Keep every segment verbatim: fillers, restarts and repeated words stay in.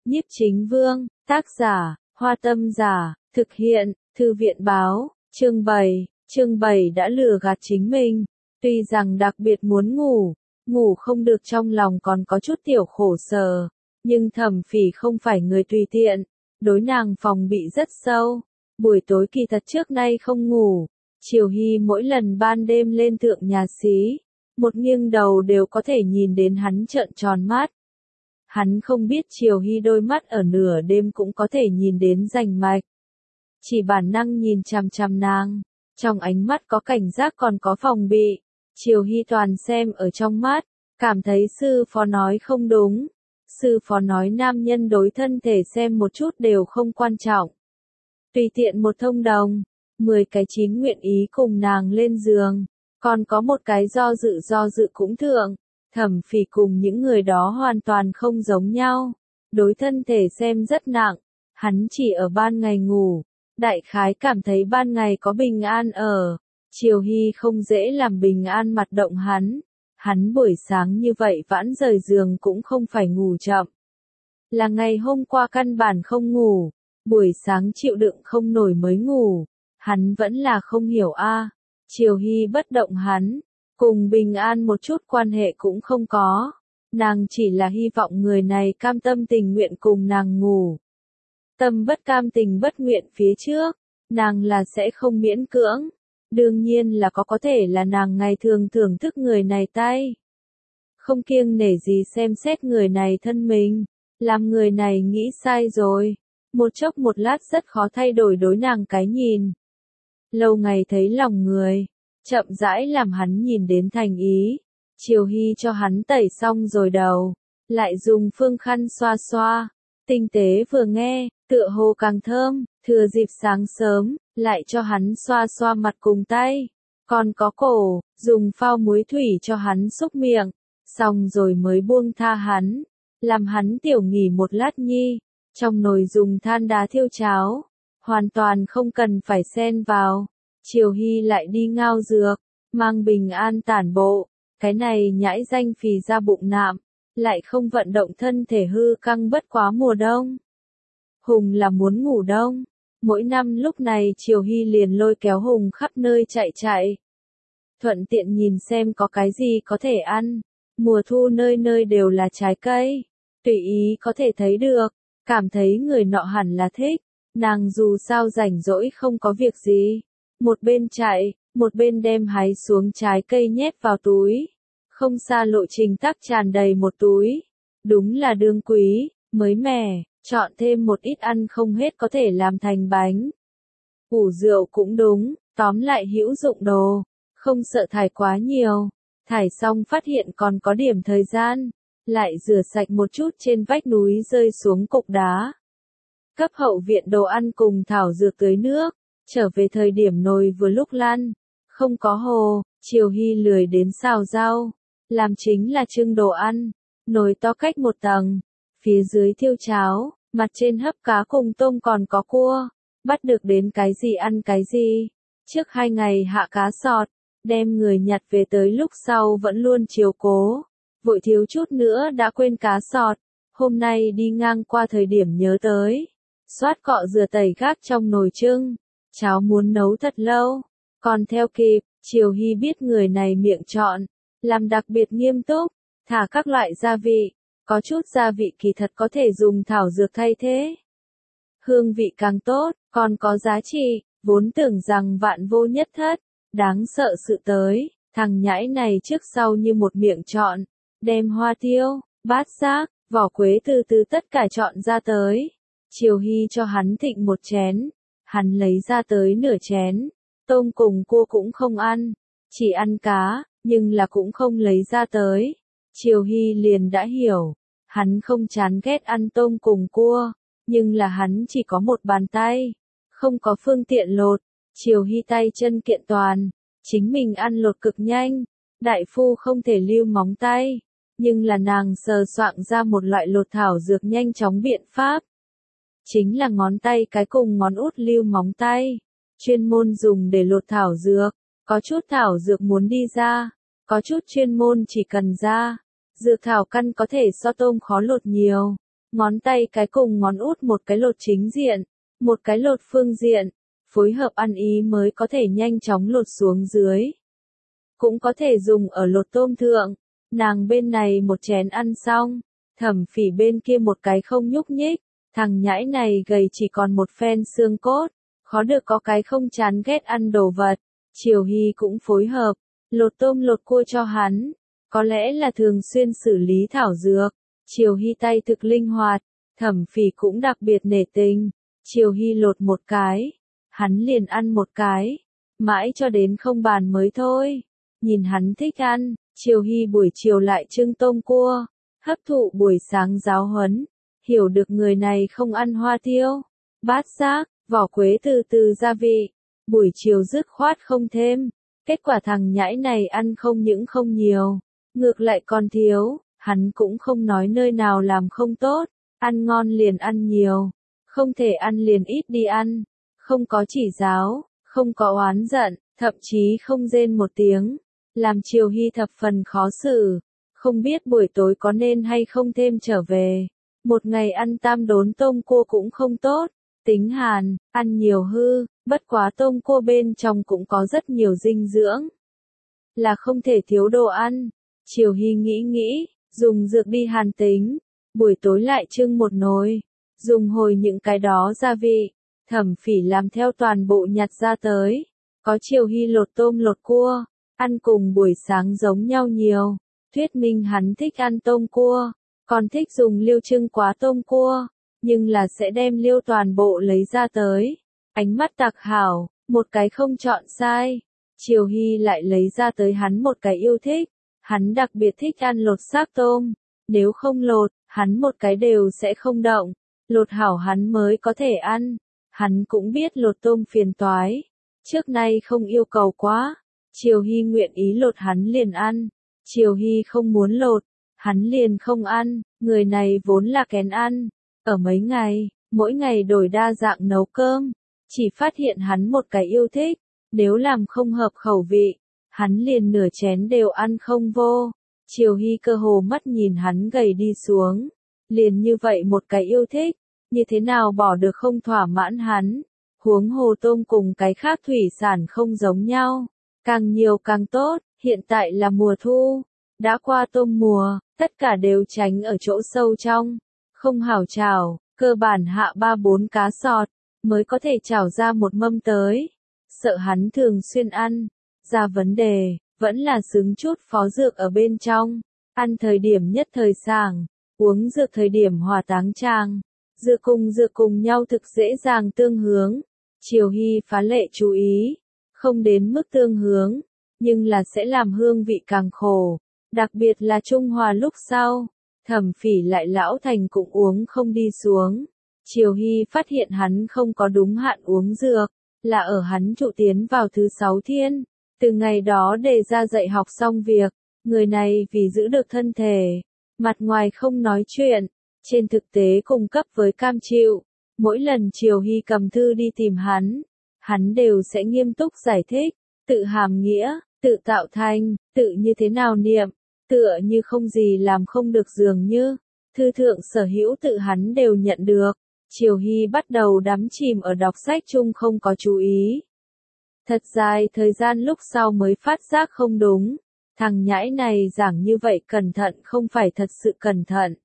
Nhiếp Chính Vương, tác giả, Hoa Tâm Giả, thực hiện, Thư viện báo, chương bảy, chương bảy đã lừa gạt chính mình. Tuy rằng đặc biệt muốn ngủ, ngủ không được trong lòng còn có chút tiểu khổ sở, nhưng Thẩm Phỉ không phải người tùy tiện, đối nàng phòng bị rất sâu. Buổi tối kỳ thật trước nay không ngủ, Triều Hy mỗi lần ban đêm lên thượng nhà xí, một nghiêng đầu đều có thể nhìn đến hắn trợn tròn mắt. Hắn không biết Triều Hy đôi mắt ở nửa đêm cũng có thể nhìn đến rành mạch. Chỉ bản năng nhìn chằm chằm nàng, trong ánh mắt có cảnh giác còn có phòng bị. Triều Hy toàn xem ở trong mắt, cảm thấy sư phó nói không đúng. Sư phó nói nam nhân đối thân thể xem một chút đều không quan trọng. Tùy tiện một thông đồng, mười cái chín nguyện ý cùng nàng lên giường, còn có một cái do dự do dự cũng thượng. Thẩm Phỉ cùng những người đó hoàn toàn không giống nhau, đối thân thể xem rất nặng, hắn chỉ ở ban ngày ngủ, đại khái cảm thấy ban ngày có bình an ở, Triều Hy không dễ làm bình an mặt động hắn, hắn buổi sáng như vậy vãn rời giường cũng không phải ngủ chậm. Là ngày hôm qua căn bản không ngủ, buổi sáng chịu đựng không nổi mới ngủ, hắn vẫn là không hiểu a. À. Triều Hy bất động hắn, cùng bình an một chút quan hệ cũng không có, nàng chỉ là hy vọng người này cam tâm tình nguyện cùng nàng ngủ. Tâm bất cam tình bất nguyện phía trước, nàng là sẽ không miễn cưỡng, đương nhiên là có có thể là nàng ngày thường thưởng thức người này tay. Không kiêng nể gì xem xét người này thân mình, làm người này nghĩ sai rồi, một chốc một lát rất khó thay đổi đối nàng cái nhìn. Lâu ngày thấy lòng người, chậm rãi làm hắn nhìn đến thành ý. Triều Hy cho hắn tẩy xong rồi đầu, lại dùng phương khăn xoa xoa, tinh tế vừa nghe, tựa hồ càng thơm. Thừa dịp sáng sớm, lại cho hắn xoa xoa mặt cùng tay, còn có cổ, dùng phao muối thủy cho hắn xúc miệng, xong rồi mới buông tha hắn, làm hắn tiểu nghỉ một lát nhi, trong nồi dùng than đá thiêu cháo, hoàn toàn không cần phải xen vào. Triều Hy lại đi ngao dược, mang bình an tản bộ, cái này nhãi danh phì ra bụng nạm, lại không vận động thân thể hư căng bất quá mùa đông. Hùng là muốn ngủ đông, mỗi năm lúc này Triều Hy liền lôi kéo Hùng khắp nơi chạy chạy. Thuận tiện nhìn xem có cái gì có thể ăn, mùa thu nơi nơi đều là trái cây, tùy ý có thể thấy được, cảm thấy người nọ hẳn là thích, nàng dù sao rảnh rỗi không có việc gì. Một bên chạy, một bên đem hái xuống trái cây nhét vào túi. Không xa lộ trình tắc tràn đầy một túi. Đúng là đương quý, mới mẻ, chọn thêm một ít ăn không hết có thể làm thành bánh. Ủ rượu cũng đúng, tóm lại hữu dụng đồ, không sợ thải quá nhiều. Thải xong phát hiện còn có điểm thời gian, lại rửa sạch một chút trên vách núi rơi xuống cục đá. Cấp hậu viện đồ ăn cùng thảo dược tưới nước. Trở về thời điểm nồi vừa lúc lăn, không có hồ, Triều Hy lười đến xào rau, làm chính là trưng đồ ăn, nồi to cách một tầng, phía dưới thiêu cháo, mặt trên hấp cá cùng tôm còn có cua, bắt được đến cái gì ăn cái gì. Trước hai ngày hạ cá sọt, đem người nhặt về tới lúc sau vẫn luôn chiều cố, vội thiếu chút nữa đã quên cá sọt, hôm nay đi ngang qua thời điểm nhớ tới, xoát cọ rửa tẩy gác trong nồi trưng. Cháo muốn nấu thật lâu, còn theo kịp, Triều Hy biết người này miệng chọn, làm đặc biệt nghiêm túc, thả các loại gia vị, có chút gia vị kỳ thật có thể dùng thảo dược thay thế. Hương vị càng tốt, còn có giá trị, vốn tưởng rằng vạn vô nhất thất, đáng sợ sự tới, thằng nhãi này trước sau như một miệng chọn, đem hoa tiêu, bát giác, vỏ quế từ từ tất cả chọn ra tới. Triều Hy cho hắn thịnh một chén. Hắn lấy ra tới nửa chén, tôm cùng cua cũng không ăn, chỉ ăn cá, nhưng là cũng không lấy ra tới. Triều Hy liền đã hiểu, hắn không chán ghét ăn tôm cùng cua, nhưng là hắn chỉ có một bàn tay, không có phương tiện lột. Triều Hy tay chân kiện toàn, chính mình ăn lột cực nhanh, đại phu không thể lưu móng tay, nhưng là nàng sờ soạng ra một loại lột thảo dược nhanh chóng biện pháp. Chính là ngón tay cái cùng ngón út lưu móng tay, chuyên môn dùng để lột thảo dược, có chút thảo dược muốn đi ra, có chút chuyên môn chỉ cần ra, dược thảo căn có thể so tôm khó lột nhiều, ngón tay cái cùng ngón út một cái lột chính diện, một cái lột phương diện, phối hợp ăn ý mới có thể nhanh chóng lột xuống dưới. Cũng có thể dùng ở lột tôm thượng, nàng bên này một chén ăn xong, Thẩm Phỉ bên kia một cái không nhúc nhích, thằng nhãi này gầy chỉ còn một phen xương cốt, khó được có cái không chán ghét ăn đồ vật. Triều Hy cũng phối hợp, lột tôm lột cua cho hắn, có lẽ là thường xuyên xử lý thảo dược. Triều Hy tay thực linh hoạt, Thẩm Phỉ cũng đặc biệt nể tình. Triều Hy lột một cái, hắn liền ăn một cái, mãi cho đến không bàn mới thôi. Nhìn hắn thích ăn, Triều Hy buổi chiều lại trưng tôm cua, hấp thụ buổi sáng giáo huấn, hiểu được người này không ăn hoa tiêu, bát giác, vỏ quế từ từ gia vị, buổi chiều dứt khoát không thêm. Kết quả thằng nhãi này ăn không những không nhiều, ngược lại còn thiếu, hắn cũng không nói nơi nào làm không tốt, ăn ngon liền ăn nhiều, không thể ăn liền ít đi ăn, không có chỉ giáo, không có oán giận, thậm chí không rên một tiếng, làm Triều Hy thập phần khó xử, không biết buổi tối có nên hay không thêm trở về. Một ngày ăn tam đốn tôm cua cũng không tốt, tính hàn, ăn nhiều hư, bất quá tôm cua bên trong cũng có rất nhiều dinh dưỡng, là không thể thiếu đồ ăn. Triều Hy nghĩ nghĩ, dùng dược đi hàn tính, buổi tối lại trưng một nồi, dùng hồi những cái đó gia vị, Thẩm Phỉ làm theo toàn bộ nhặt ra tới, có Triều Hy lột tôm lột cua, ăn cùng buổi sáng giống nhau nhiều, thuyết minh hắn thích ăn tôm cua, còn thích dùng liêu trưng quá tôm cua, nhưng là sẽ đem liêu toàn bộ lấy ra tới, ánh mắt tặc hảo, một cái không chọn sai. Triều Hy lại lấy ra tới hắn một cái yêu thích, hắn đặc biệt thích ăn lột xác tôm, nếu không lột, hắn một cái đều sẽ không động, lột hảo hắn mới có thể ăn. Hắn cũng biết lột tôm phiền toái, trước nay không yêu cầu quá, Triều Hy nguyện ý lột hắn liền ăn, Triều Hy không muốn lột, hắn liền không ăn, người này vốn là kén ăn, ở mấy ngày, mỗi ngày đổi đa dạng nấu cơm, chỉ phát hiện hắn một cái yêu thích, nếu làm không hợp khẩu vị, hắn liền nửa chén đều ăn không vô. Triều Hy cơ hồ mắt nhìn hắn gầy đi xuống, liền như vậy một cái yêu thích, như thế nào bỏ được không thỏa mãn hắn, huống hồ tôm cùng cái khác thủy sản không giống nhau, càng nhiều càng tốt, hiện tại là mùa thu, đã qua tôm mùa, tất cả đều tránh ở chỗ sâu trong, không hảo chảo, cơ bản hạ ba bốn cá sọt, mới có thể chảo ra một mâm tới, sợ hắn thường xuyên ăn, ra vấn đề, vẫn là xứng chút phó dược ở bên trong, ăn thời điểm nhất thời sảng, uống dược thời điểm hòa táng trang. Dược cùng dược cùng nhau thực dễ dàng tương hướng. Triều Hy phá lệ chú ý, không đến mức tương hướng, nhưng là sẽ làm hương vị càng khổ, đặc biệt là trung hòa lúc sau. Thẩm Phỉ lại lão thành cũng uống không đi xuống. Triều Hy phát hiện hắn không có đúng hạn uống dược, là ở hắn trụ tiến vào thứ sáu thiên. Từ ngày đó đề ra dạy học xong việc, người này vì giữ được thân thể, mặt ngoài không nói chuyện, trên thực tế cung cấp với cam chịu. Mỗi lần Triều Hy cầm thư đi tìm hắn, hắn đều sẽ nghiêm túc giải thích, tự hàm nghĩa, tự tạo thành, tự như thế nào niệm, tựa như không gì làm không được dường như. Thư thượng sở hữu tự hắn đều nhận được. Triều Hy bắt đầu đắm chìm ở đọc sách chung không có chú ý. Thật dài thời gian lúc sau mới phát giác không đúng. Thằng nhãi này giảng như vậy cẩn thận không phải thật sự cẩn thận.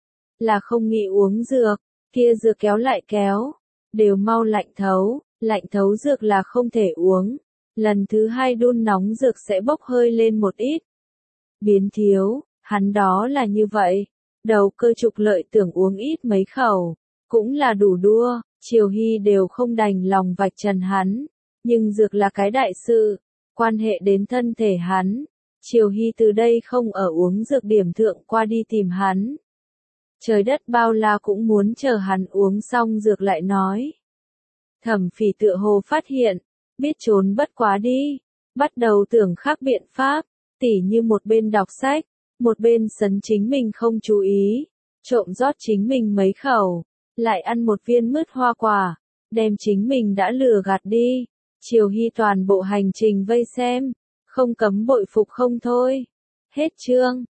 Là không nghĩ uống dược, kia dược kéo lại kéo, đều mau lạnh thấu, lạnh thấu dược là không thể uống. Lần thứ hai đun nóng dược sẽ bốc hơi lên một ít. Biến thiếu, hắn đó là như vậy. Đầu cơ trục lợi tưởng uống ít mấy khẩu, cũng là đủ đua, Triều Hy đều không đành lòng vạch trần hắn. Nhưng dược là cái đại sự, quan hệ đến thân thể hắn. Triều Hy từ đây không ở uống dược điểm thượng qua đi tìm hắn. Trời đất bao la cũng muốn chờ hắn uống xong dược lại nói. Thẩm Phỉ tựa hồ phát hiện, biết trốn bất quá đi, bắt đầu tưởng khác biện pháp, tỉ như một bên đọc sách, một bên sấn chính mình không chú ý, trộm rót chính mình mấy khẩu, lại ăn một viên mứt hoa quả, đem chính mình đã lừa gạt đi. Triều Hy toàn bộ hành trình vây xem, không cấm bội phục không thôi. Hết chương.